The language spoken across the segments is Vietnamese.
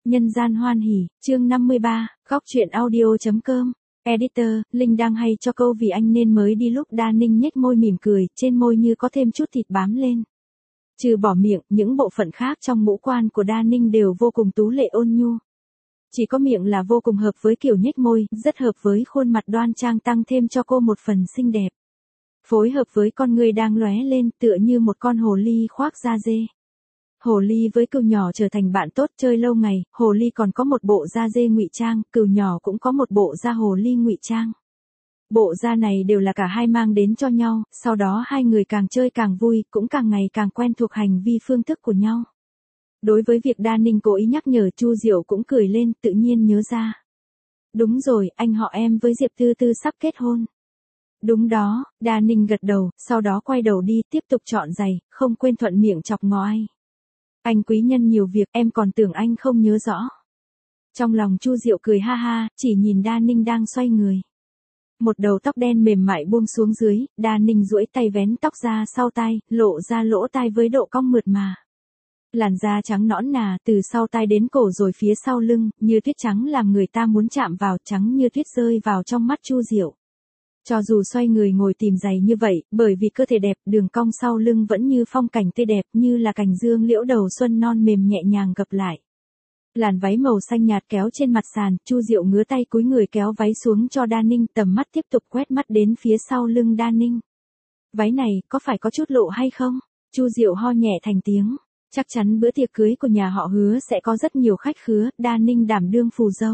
Nhân gian hoan hỉ, chương 53, góc truyện audio.com. Editor, Linh đang hay cho câu vì anh nên mới đi lúc Đa Ninh nhếch môi mỉm cười, trên môi như có thêm chút thịt bám lên. Trừ bỏ miệng, những bộ phận khác trong ngũ quan của Đa Ninh đều vô cùng tú lệ ôn nhu. Chỉ có miệng là vô cùng hợp với kiểu nhếch môi, rất hợp với khuôn mặt đoan trang tăng thêm cho cô một phần xinh đẹp. Phối hợp với con người đang lóe lên tựa như một con hồ ly khoác da dê. Hồ ly với cừu nhỏ trở thành bạn tốt chơi lâu ngày, hồ ly còn có một bộ da dê ngụy trang, cừu nhỏ cũng có một bộ da hồ ly ngụy trang. Bộ da này đều là cả hai mang đến cho nhau, sau đó hai người càng chơi càng vui, cũng càng ngày càng quen thuộc hành vi phương thức của nhau. Đối với việc Đa Ninh cố ý nhắc nhở, Chu Diệu cũng cười lên, tự nhiên nhớ ra. Đúng rồi, anh họ em với Diệp Tư Tư sắp kết hôn. Đúng đó, Đa Ninh gật đầu, sau đó quay đầu đi, tiếp tục chọn giày, không quên thuận miệng chọc ngó ai. Anh quý nhân nhiều việc, em còn tưởng anh không nhớ rõ. Trong lòng Chu Diệu cười ha ha, chỉ nhìn Đa Ninh đang xoay người. Một đầu tóc đen mềm mại buông xuống dưới, Đa Ninh duỗi tay vén tóc ra sau tai, lộ ra lỗ tai với độ cong mượt mà. Làn da trắng nõn nà, từ sau tai đến cổ rồi phía sau lưng, như tuyết trắng làm người ta muốn chạm vào, trắng như tuyết rơi vào trong mắt Chu Diệu. Cho dù xoay người ngồi tìm giày như vậy, bởi vì cơ thể đẹp, đường cong sau lưng vẫn như phong cảnh tươi đẹp, như là cành dương liễu đầu xuân non mềm nhẹ nhàng gập lại. Làn váy màu xanh nhạt kéo trên mặt sàn, Chu Diệu ngứa tay cúi người kéo váy xuống cho Đa Ninh, tầm mắt tiếp tục quét mắt đến phía sau lưng Đa Ninh. Váy này, có phải có chút lộ hay không? Chu Diệu ho nhẹ thành tiếng. Chắc chắn bữa tiệc cưới của nhà họ Hứa sẽ có rất nhiều khách khứa, Đa Ninh đảm đương phù dâu.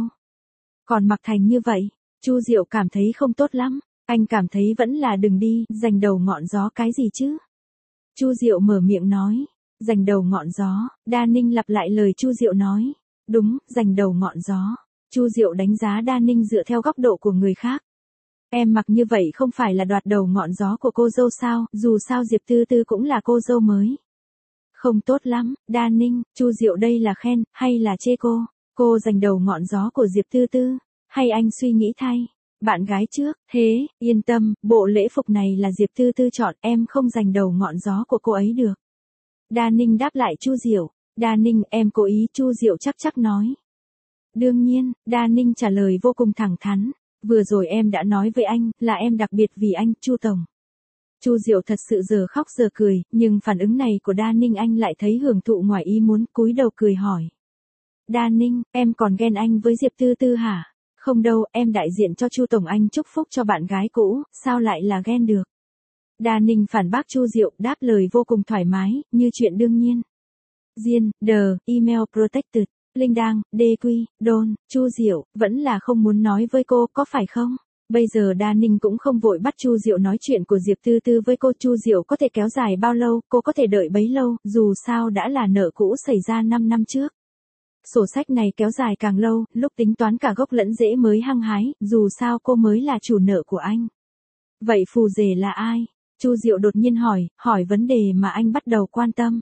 Còn mặc thành như vậy, Chu Diệu cảm thấy không tốt lắm. Anh cảm thấy vẫn là đừng đi, dành đầu ngọn gió cái gì chứ? Chu Diệu mở miệng nói. Dành đầu ngọn gió, Đa Ninh lặp lại lời Chu Diệu nói. Đúng, dành đầu ngọn gió. Chu Diệu đánh giá Đa Ninh dựa theo góc độ của người khác. Em mặc như vậy không phải là đoạt đầu ngọn gió của cô dâu sao, dù sao Diệp Tư Tư cũng là cô dâu mới. Không tốt lắm, Đa Ninh, Chu Diệu đây là khen, hay là chê cô? Cô dành đầu ngọn gió của Diệp Tư Tư, hay anh suy nghĩ thay? Bạn gái trước, thế, yên tâm, bộ lễ phục này là Diệp Tư Tư chọn, em không giành đầu ngọn gió của cô ấy được. Đa Ninh đáp lại Chu Diệu. Đa Ninh, em cố ý, Chu Diệu chắc nói. Đương nhiên, Đa Ninh trả lời vô cùng thẳng thắn. Vừa rồi em đã nói với anh, là em đặc biệt vì anh, Chu Tổng. Chu Diệu thật sự giờ khóc giờ cười, nhưng phản ứng này của Đa Ninh anh lại thấy hưởng thụ ngoài ý muốn, cúi đầu cười hỏi. Đa Ninh, em còn ghen anh với Diệp Tư Tư hả? Không đâu, em đại diện cho Chu Tổng anh chúc phúc cho bạn gái cũ, sao lại là ghen được? Đa Ninh phản bác Chu Diệu, đáp lời vô cùng thoải mái, như chuyện đương nhiên. Diên, email protected, Linh đang, DQ, Don, Chu Diệu, vẫn là không muốn nói với cô, có phải không? Bây giờ Đa Ninh cũng không vội bắt Chu Diệu nói chuyện của Diệp Tư Tư với cô, Chu Diệu có thể kéo dài bao lâu, cô có thể đợi bấy lâu, dù sao đã là nợ cũ xảy ra 5 năm trước. Sổ sách này kéo dài càng lâu, lúc tính toán cả gốc lẫn rễ mới hăng hái, dù sao cô mới là chủ nợ của anh. Vậy phù rể là ai? Chu Diệu đột nhiên hỏi vấn đề mà anh bắt đầu quan tâm.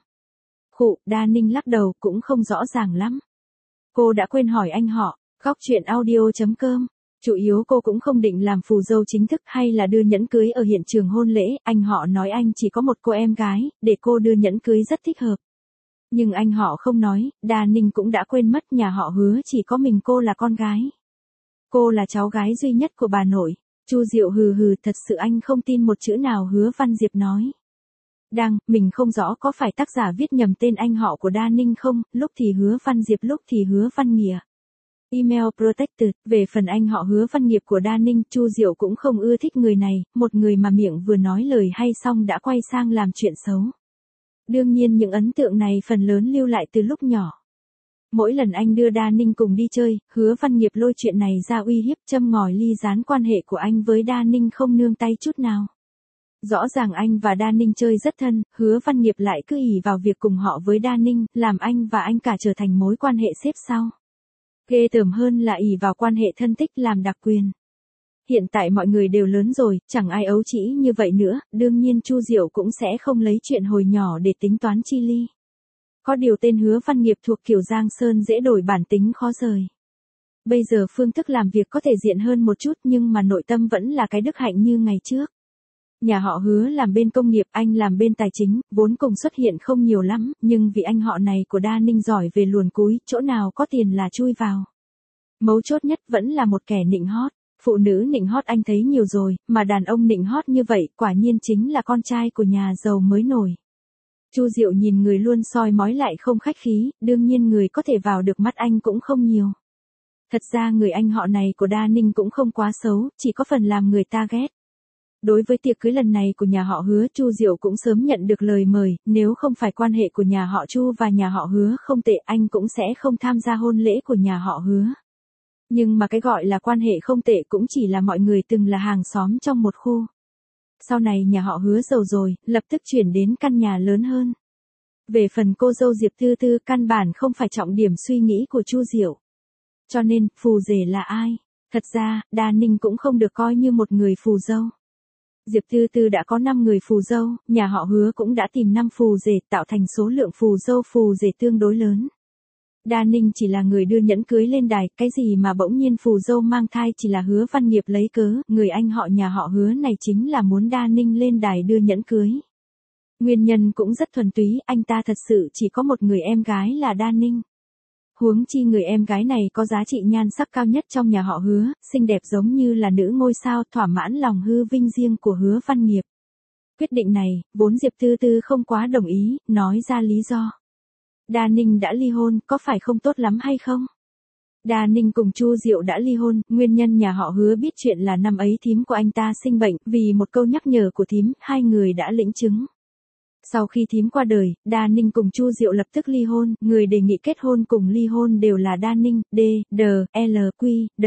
Đa Ninh lắc đầu, cũng không rõ ràng lắm. Cô đã quên hỏi anh họ, góc truyện audio.com. Chủ yếu cô cũng không định làm phù dâu chính thức hay là đưa nhẫn cưới ở hiện trường hôn lễ, anh họ nói anh chỉ có một cô em gái, để cô đưa nhẫn cưới rất thích hợp. Nhưng anh họ không nói, Đa Ninh cũng đã quên mất nhà họ Hứa chỉ có mình cô là con gái. Cô là cháu gái duy nhất của bà nội. Chu Diệu hừ, thật sự anh không tin một chữ nào Hứa Văn Diệp nói. Mình không rõ có phải tác giả viết nhầm tên anh họ của Đa Ninh không, lúc thì Hứa Văn Diệp lúc thì Hứa Văn Nghĩa. Email protected, về phần anh họ Hứa Văn Nghiệp của Đa Ninh, Chu Diệu cũng không ưa thích người này, một người mà miệng vừa nói lời hay xong đã quay sang làm chuyện xấu. Đương nhiên những ấn tượng này phần lớn lưu lại từ lúc nhỏ. Mỗi lần anh đưa Đa Ninh cùng đi chơi, Hứa Văn Nghiệp lôi chuyện này ra uy hiếp, châm ngòi ly gián quan hệ của anh với Đa Ninh không nương tay chút nào. Rõ ràng anh và Đa Ninh chơi rất thân, Hứa Văn Nghiệp lại cứ ỷ vào việc cùng họ với Đa Ninh, làm anh và anh cả trở thành mối quan hệ xếp sau. Ghê tởm hơn là ỷ vào quan hệ thân thích làm đặc quyền. Hiện tại mọi người đều lớn rồi, chẳng ai ấu trĩ như vậy nữa, đương nhiên Chu Diệu cũng sẽ không lấy chuyện hồi nhỏ để tính toán chi ly. Có điều tên Hứa Văn Nghiệp thuộc kiểu Giang Sơn dễ đổi bản tính khó rời. Bây giờ phương thức làm việc có thể diện hơn một chút nhưng mà nội tâm vẫn là cái đức hạnh như ngày trước. Nhà họ Hứa làm bên công nghiệp, anh làm bên tài chính, vốn cùng xuất hiện không nhiều lắm, nhưng vì anh họ này của Đa Ninh giỏi về luồn cúi, chỗ nào có tiền là chui vào. Mấu chốt nhất vẫn là một kẻ nịnh hót. Phụ nữ nịnh hót anh thấy nhiều rồi, mà đàn ông nịnh hót như vậy quả nhiên chính là con trai của nhà giàu mới nổi. Chu Diệu nhìn người luôn soi mói lại không khách khí, đương nhiên người có thể vào được mắt anh cũng không nhiều. Thật ra người anh họ này của Đa Ninh cũng không quá xấu, chỉ có phần làm người ta ghét. Đối với tiệc cưới lần này của nhà họ Hứa, Chu Diệu cũng sớm nhận được lời mời, nếu không phải quan hệ của nhà họ Chu và nhà họ Hứa không tệ, anh cũng sẽ không tham gia hôn lễ của nhà họ Hứa. Nhưng mà cái gọi là quan hệ không tệ cũng chỉ là mọi người từng là hàng xóm trong một khu. Sau này nhà họ Hứa giàu rồi, lập tức chuyển đến căn nhà lớn hơn. Về phần cô dâu Diệp Tư Tư, căn bản không phải trọng điểm suy nghĩ của Chu Diệu. Cho nên, phù rể là ai? Thật ra, Đa Ninh cũng không được coi như một người phù dâu. Diệp Tư Tư đã có 5 người phù dâu, nhà họ Hứa cũng đã tìm 5 phù rể, tạo thành số lượng phù dâu phù rể tương đối lớn. Đa Ninh chỉ là người đưa nhẫn cưới lên đài, cái gì mà bỗng nhiên phù dâu mang thai chỉ là Hứa Văn Nghiệp lấy cớ, người anh họ nhà họ Hứa này chính là muốn Đa Ninh lên đài đưa nhẫn cưới. Nguyên nhân cũng rất thuần túy, anh ta thật sự chỉ có một người em gái là Đa Ninh. Huống chi người em gái này có giá trị nhan sắc cao nhất trong nhà họ Hứa, xinh đẹp giống như là nữ ngôi sao, thỏa mãn lòng hư vinh riêng của Hứa Văn Nghiệp. Quyết định này, vốn Diệp Tư Tư không quá đồng ý, nói ra lý do. Đa Ninh đã ly hôn, có phải không tốt lắm hay không? Đa Ninh cùng Chu Diệu đã ly hôn, nguyên nhân nhà họ Hứa biết chuyện là năm ấy thím của anh ta sinh bệnh, vì một câu nhắc nhở của thím, hai người đã lĩnh chứng. Sau khi thím qua đời, Đa Ninh cùng Chu Diệu lập tức ly hôn, người đề nghị kết hôn cùng ly hôn đều là Đa Ninh, D, D, L, Q, D.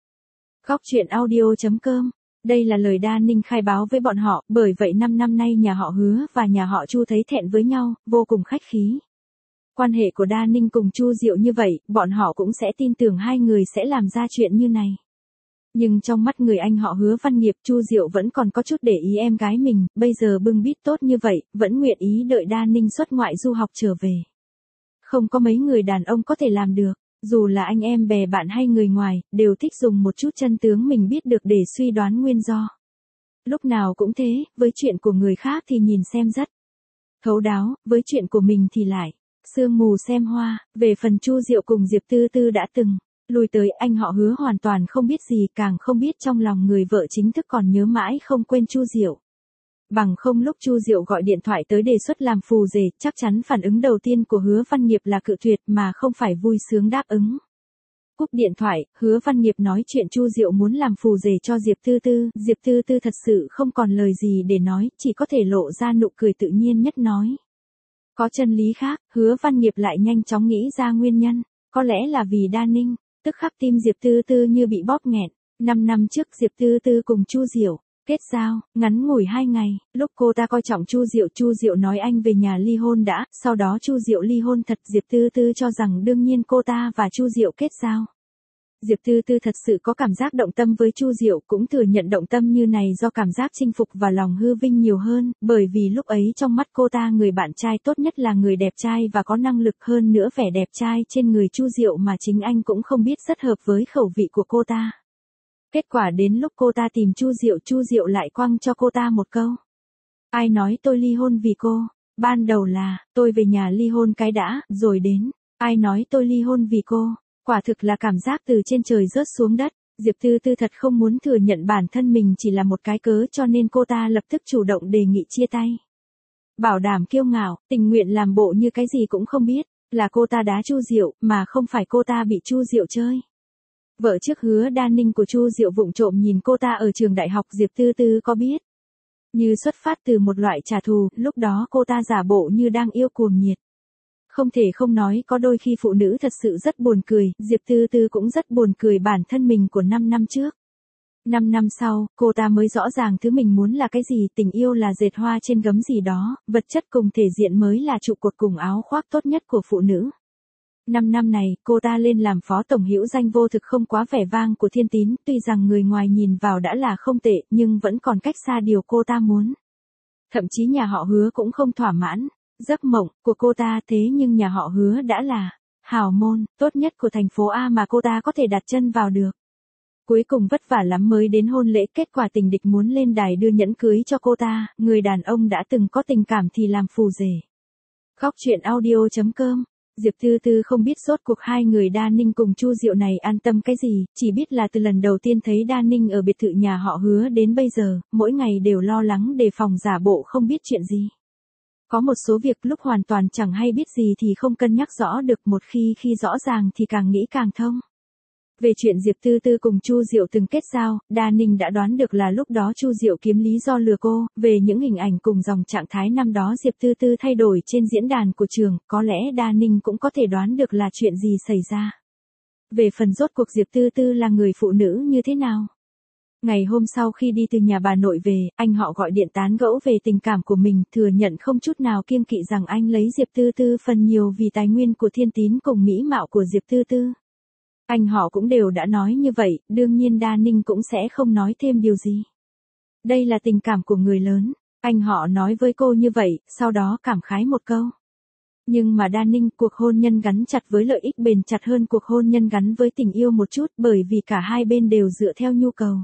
Góc truyện audio.com. Đây là lời Đa Ninh khai báo với bọn họ, bởi vậy 5 năm nay nhà họ Hứa và nhà họ Chu thấy thẹn với nhau, vô cùng khách khí. Quan hệ của Đa Ninh cùng Chu Diệu như vậy, bọn họ cũng sẽ tin tưởng hai người sẽ làm ra chuyện như này. Nhưng trong mắt người anh họ Hứa Văn Nghiệp, Chu Diệu vẫn còn có chút để ý em gái mình, bây giờ bưng bít tốt như vậy, vẫn nguyện ý đợi Đa Ninh xuất ngoại du học trở về. Không có mấy người đàn ông có thể làm được, dù là anh em bè bạn hay người ngoài, đều thích dùng một chút chân tướng mình biết được để suy đoán nguyên do. Lúc nào cũng thế, với chuyện của người khác thì nhìn xem rất thấu đáo, với chuyện của mình thì lại sương mù xem hoa. Về phần Chu Diệu cùng Diệp Tư Tư đã từng lui tới, anh họ Hứa hoàn toàn không biết gì, càng không biết trong lòng người vợ chính thức còn nhớ mãi không quên Chu Diệu. Bằng không lúc Chu Diệu gọi điện thoại tới đề xuất làm phù rể, chắc chắn phản ứng đầu tiên của Hứa Văn Nghiệp là cự tuyệt mà không phải vui sướng đáp ứng. Cúp điện thoại, Hứa Văn Nghiệp nói chuyện Chu Diệu muốn làm phù rể cho Diệp Tư Tư, Diệp Tư Tư thật sự không còn lời gì để nói, chỉ có thể lộ ra nụ cười tự nhiên nhất nói. Có chân lý khác, Hứa Văn Nghiệp lại nhanh chóng nghĩ ra nguyên nhân, có lẽ là vì Đa Ninh, tức khắc tim Diệp Tư Tư như bị bóp nghẹn. 5 năm trước Diệp Tư Tư cùng Chu Diệu kết giao, ngắn ngủi 2 ngày, lúc cô ta coi trọng Chu Diệu nói anh về nhà ly hôn đã, sau đó Chu Diệu ly hôn thật, Diệp Tư Tư cho rằng đương nhiên cô ta và Chu Diệu kết giao. Diệp Tư Tư thật sự có cảm giác động tâm với Chu Diệu, cũng thừa nhận động tâm như này do cảm giác chinh phục và lòng hư vinh nhiều hơn, bởi vì lúc ấy trong mắt cô ta người bạn trai tốt nhất là người đẹp trai và có năng lực, hơn nữa vẻ đẹp trai trên người Chu Diệu mà chính anh cũng không biết rất hợp với khẩu vị của cô ta. Kết quả đến lúc cô ta tìm Chu Diệu lại quăng cho cô ta một câu. Ai nói tôi ly hôn vì cô? Ban đầu là, tôi về nhà ly hôn cái đã, rồi đến, ai nói tôi ly hôn vì cô? Quả thực là cảm giác từ trên trời rớt xuống đất. Diệp Tư Tư thật không muốn thừa nhận bản thân mình chỉ là một cái cớ, cho nên cô ta lập tức chủ động đề nghị chia tay. Bảo đảm kiêu ngạo, tình nguyện làm bộ như cái gì cũng không biết, là cô ta đá Chu Diệu, mà không phải cô ta bị Chu Diệu chơi. Vợ trước Hứa Đa Ninh của Chu Diệu vụng trộm nhìn cô ta ở trường đại học, Diệp Tư Tư có biết. Như xuất phát từ một loại trả thù, lúc đó cô ta giả bộ như đang yêu cuồng nhiệt. Không thể không nói, có đôi khi phụ nữ thật sự rất buồn cười, Diệp Tư Tư cũng rất buồn cười bản thân mình của 5 năm trước. 5 năm sau, cô ta mới rõ ràng thứ mình muốn là cái gì, tình yêu là dệt hoa trên gấm gì đó, vật chất cùng thể diện mới là trụ cột cùng áo khoác tốt nhất của phụ nữ. 5 năm này, cô ta lên làm phó tổng hữu danh vô thực không quá vẻ vang của Thiên Tín, tuy rằng người ngoài nhìn vào đã là không tệ, nhưng vẫn còn cách xa điều cô ta muốn. Thậm chí nhà họ Hứa cũng không thỏa mãn giấc mộng của cô ta, thế nhưng nhà họ Hứa đã là hào môn tốt nhất của thành phố A mà cô ta có thể đặt chân vào được. Cuối cùng vất vả lắm mới đến hôn lễ, kết quả tình địch muốn lên đài đưa nhẫn cưới cho cô ta, người đàn ông đã từng có tình cảm thì làm phù rể. Góc truyện audio.com. Diệp Tư Tư không biết rốt cuộc hai người Đa Ninh cùng Chu Diệu này an tâm cái gì, chỉ biết là từ lần đầu tiên thấy Đa Ninh ở biệt thự nhà họ Hứa đến bây giờ, mỗi ngày đều lo lắng đề phòng giả bộ không biết chuyện gì. Có một số việc lúc hoàn toàn chẳng hay biết gì thì không cân nhắc rõ được, một khi rõ ràng thì càng nghĩ càng thông. Về chuyện Diệp Tư Tư cùng Chu Diệu từng kết giao, Đa Ninh đã đoán được là lúc đó Chu Diệu kiếm lý do lừa cô, về những hình ảnh cùng dòng trạng thái năm đó Diệp Tư Tư thay đổi trên diễn đàn của trường, có lẽ Đa Ninh cũng có thể đoán được là chuyện gì xảy ra. Về phần rốt cuộc Diệp Tư Tư là người phụ nữ như thế nào? Ngày hôm sau khi đi từ nhà bà nội về, anh họ gọi điện tán gẫu về tình cảm của mình, thừa nhận không chút nào kiêng kỵ rằng anh lấy Diệp Tư Tư phần nhiều vì tài nguyên của Thiên Tín cùng mỹ mạo của Diệp Tư Tư. Anh họ cũng đều đã nói như vậy, đương nhiên Đa Ninh cũng sẽ không nói thêm điều gì. Đây là tình cảm của người lớn, anh họ nói với cô như vậy, sau đó cảm khái một câu. Nhưng mà Đa Ninh, cuộc hôn nhân gắn chặt với lợi ích bền chặt hơn cuộc hôn nhân gắn với tình yêu một chút, bởi vì cả hai bên đều dựa theo nhu cầu.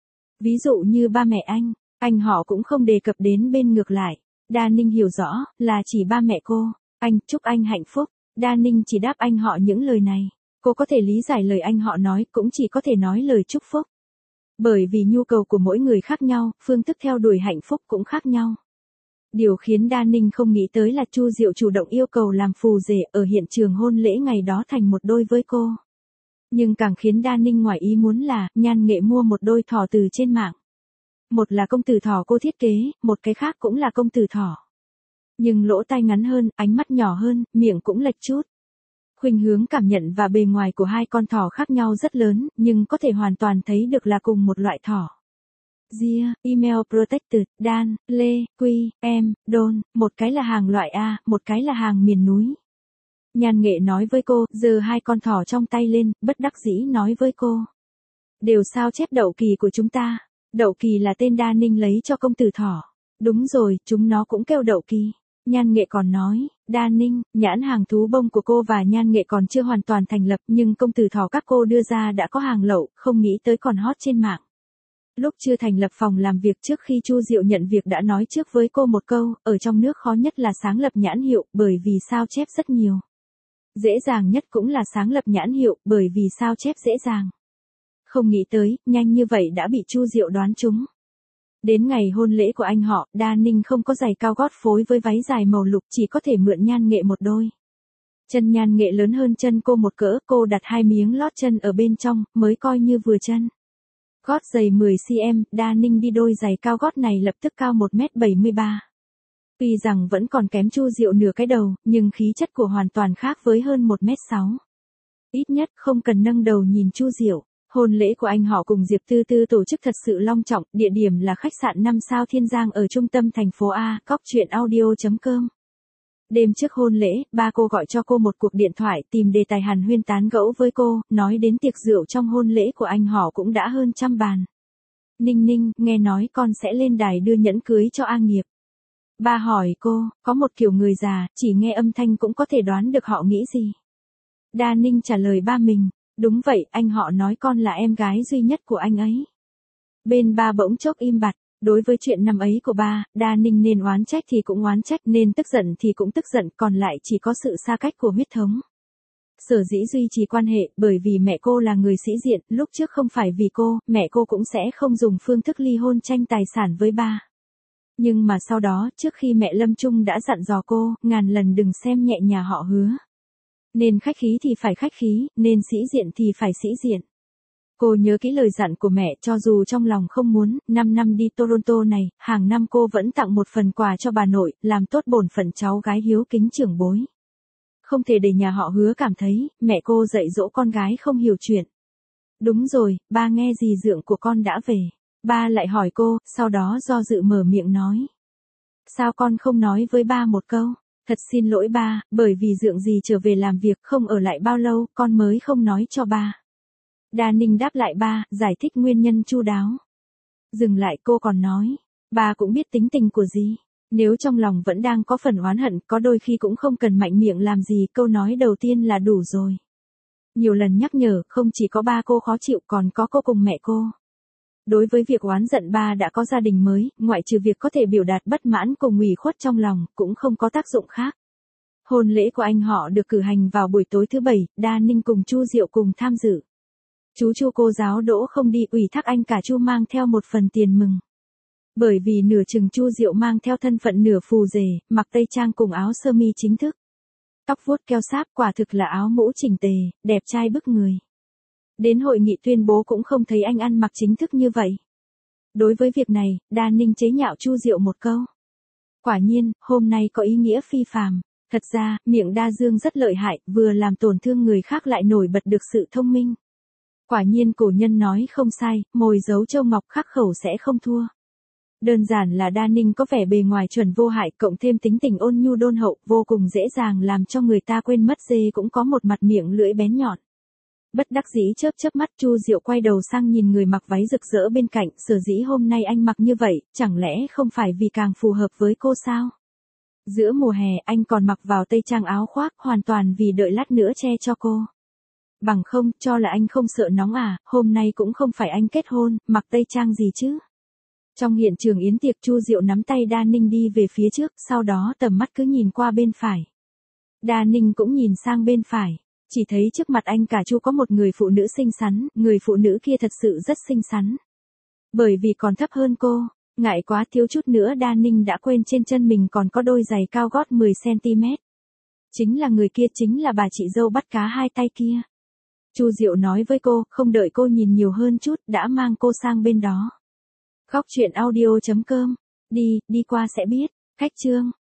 Ví dụ như ba mẹ anh họ cũng không đề cập đến bên ngược lại. Đa Ninh hiểu rõ, là chỉ ba mẹ cô. Anh, chúc anh hạnh phúc. Đa Ninh chỉ đáp anh họ những lời này. Cô có thể lý giải lời anh họ nói, cũng chỉ có thể nói lời chúc phúc. Bởi vì nhu cầu của mỗi người khác nhau, phương thức theo đuổi hạnh phúc cũng khác nhau. Điều khiến Đa Ninh không nghĩ tới là Chu Diệu chủ động yêu cầu làm phù rể ở hiện trường hôn lễ ngày đó thành một đôi với cô. Nhưng càng khiến Đa Ninh ngoài ý muốn là, Nhan Nghệ mua một đôi thỏ từ trên mạng. Một là công tử thỏ cô thiết kế, một cái khác cũng là công tử thỏ. Nhưng lỗ tai ngắn hơn, ánh mắt nhỏ hơn, miệng cũng lệch chút. Khuynh hướng cảm nhận và bề ngoài của hai con thỏ khác nhau rất lớn, nhưng có thể hoàn toàn thấy được là cùng một loại thỏ. Dear, Email Protected, Dan, Lê, Quy, Em, Don, một cái là hàng loại A, một cái là hàng miền núi. Nhan Nghệ nói với cô, giơ hai con thỏ trong tay lên, bất đắc dĩ nói với cô. Đều sao chép Đậu Kỳ của chúng ta. Đậu Kỳ là tên Đa Ninh lấy cho công tử thỏ. Đúng rồi, chúng nó cũng kêu Đậu Kỳ. Nhan Nghệ còn nói, Đa Ninh, nhãn hàng thú bông của cô và Nhan Nghệ còn chưa hoàn toàn thành lập, nhưng công tử thỏ các cô đưa ra đã có hàng lậu, không nghĩ tới còn hot trên mạng. Lúc chưa thành lập phòng làm việc, trước khi Chu Diệu nhận việc đã nói trước với cô một câu, ở trong nước khó nhất là sáng lập nhãn hiệu, bởi vì sao chép rất nhiều. Dễ dàng nhất cũng là sáng lập nhãn hiệu, bởi vì sao chép dễ dàng. Không nghĩ tới, nhanh như vậy đã bị Chu Diệu đoán trúng. Đến ngày hôn lễ của anh họ, Đa Ninh không có giày cao gót phối với váy dài màu lục, chỉ có thể mượn Nhan Nghệ một đôi. Chân Nhan Nghệ lớn hơn chân cô một cỡ, cô đặt 2 miếng lót chân ở bên trong, mới coi như vừa chân. Gót giày 10cm, Đa Ninh đi đôi giày cao gót này lập tức cao 1m73. Tuy rằng vẫn còn kém Chu Diệu nửa cái đầu, nhưng khí chất của hoàn toàn khác với hơn 1m6. Ít nhất không cần nâng đầu nhìn Chu Diệu. Hôn lễ của anh họ cùng Diệp Tư Tư tổ chức thật sự long trọng, địa điểm là khách sạn 5 sao Thiên Giang ở trung tâm thành phố A, Góc truyện audio.com. Đêm trước hôn lễ, ba cô gọi cho cô một cuộc điện thoại tìm đề tài hàn huyên tán gẫu với cô, nói đến tiệc rượu trong hôn lễ của anh họ cũng đã hơn 100 bàn. Ninh Ninh, nghe nói con sẽ lên đài đưa nhẫn cưới cho A Nghiệp. Ba hỏi cô, có một kiểu người già, chỉ nghe âm thanh cũng có thể đoán được họ nghĩ gì. Đa Ninh trả lời ba mình, đúng vậy, anh họ nói con là em gái duy nhất của anh ấy. Bên ba bỗng chốc im bặt. Đối với chuyện năm ấy của ba, Đa Ninh nên oán trách thì cũng oán trách, nên tức giận thì cũng tức giận, còn lại chỉ có sự xa cách của huyết thống. Sở dĩ duy trì quan hệ, bởi vì mẹ cô là người sĩ diện, lúc trước không phải vì cô, mẹ cô cũng sẽ không dùng phương thức ly hôn tranh tài sản với ba. Nhưng mà sau đó, trước khi mẹ lâm chung đã dặn dò cô, ngàn lần đừng xem nhẹ nhà họ Hứa. Nên khách khí thì phải khách khí, nên sĩ diện thì phải sĩ diện. Cô nhớ kỹ lời dặn của mẹ, cho dù trong lòng không muốn, 5 năm đi Toronto này, hàng năm cô vẫn tặng một phần quà cho bà nội, làm tốt bổn phận cháu gái hiếu kính trưởng bối. Không thể để nhà họ Hứa cảm thấy, mẹ cô dạy dỗ con gái không hiểu chuyện. Đúng rồi, ba nghe dì dượng của con đã về. Ba lại hỏi cô, sau đó do dự mở miệng nói. Sao con không nói với ba một câu? Thật xin lỗi ba, bởi vì dượng dì trở về làm việc không ở lại bao lâu, con mới không nói cho ba. Đa Ninh đáp lại ba, giải thích nguyên nhân chu đáo. Dừng lại cô còn nói, ba cũng biết tính tình của dì. Nếu trong lòng vẫn đang có phần oán hận, có đôi khi cũng không cần mạnh miệng làm gì, câu nói đầu tiên là đủ rồi. Nhiều lần nhắc nhở, không chỉ có ba cô khó chịu còn có cô cùng mẹ cô. Đối với việc oán giận ba đã có gia đình mới, ngoại trừ việc có thể biểu đạt bất mãn cùng ủy khuất trong lòng, cũng không có tác dụng khác. Hôn lễ của anh họ được cử hành vào buổi tối thứ Bảy, Đa Ninh cùng Chu Diệu cùng tham dự. Chú Chu cô giáo Đỗ không đi, ủy thác anh cả Chu mang theo một phần tiền mừng. Bởi vì nửa chừng Chu Diệu mang theo thân phận nửa phù rể, mặc tây trang cùng áo sơ mi chính thức. Tóc vuốt keo sáp, quả thực là áo mũ chỉnh tề, đẹp trai bức người. Đến hội nghị tuyên bố cũng không thấy anh ăn mặc chính thức như vậy. Đối với việc này, Đa Ninh chế nhạo Chu Diệu một câu. Quả nhiên, hôm nay có ý nghĩa phi phàm. Thật ra, miệng Đa Dương rất lợi hại, vừa làm tổn thương người khác lại nổi bật được sự thông minh. Quả nhiên cổ nhân nói không sai, mồi giấu châu ngọc khắc khẩu sẽ không thua. Đơn giản là Đa Ninh có vẻ bề ngoài chuẩn vô hại, cộng thêm tính tình ôn nhu đôn hậu, vô cùng dễ dàng làm cho người ta quên mất dê cũng có một mặt miệng lưỡi bén nhọn. Bất đắc dĩ chớp chớp mắt, Chu Diệu quay đầu sang nhìn người mặc váy rực rỡ bên cạnh, sở dĩ hôm nay anh mặc như vậy, chẳng lẽ không phải vì càng phù hợp với cô sao? Giữa mùa hè anh còn mặc vào tây trang áo khoác, hoàn toàn vì đợi lát nữa che cho cô. Bằng không, cho là anh không sợ nóng à, hôm nay cũng không phải anh kết hôn, mặc tây trang gì chứ? Trong hiện trường yến tiệc, Chu Diệu nắm tay Đa Ninh đi về phía trước, sau đó tầm mắt cứ nhìn qua bên phải. Đa Ninh cũng nhìn sang bên phải, chỉ thấy trước mặt anh cả Chu có một người phụ nữ xinh xắn, người phụ nữ kia thật sự rất xinh xắn. Bởi vì còn thấp hơn cô, ngại quá thiếu chút nữa Đa Ninh đã quên trên chân mình còn có đôi giày cao gót 10cm. Chính là người kia, chính là bà chị dâu bắt cá hai tay kia. Chu Diệu nói với cô, không đợi cô nhìn nhiều hơn chút, đã mang cô sang bên đó. Góc truyện audio.com. Đi qua sẽ biết. Khách chương.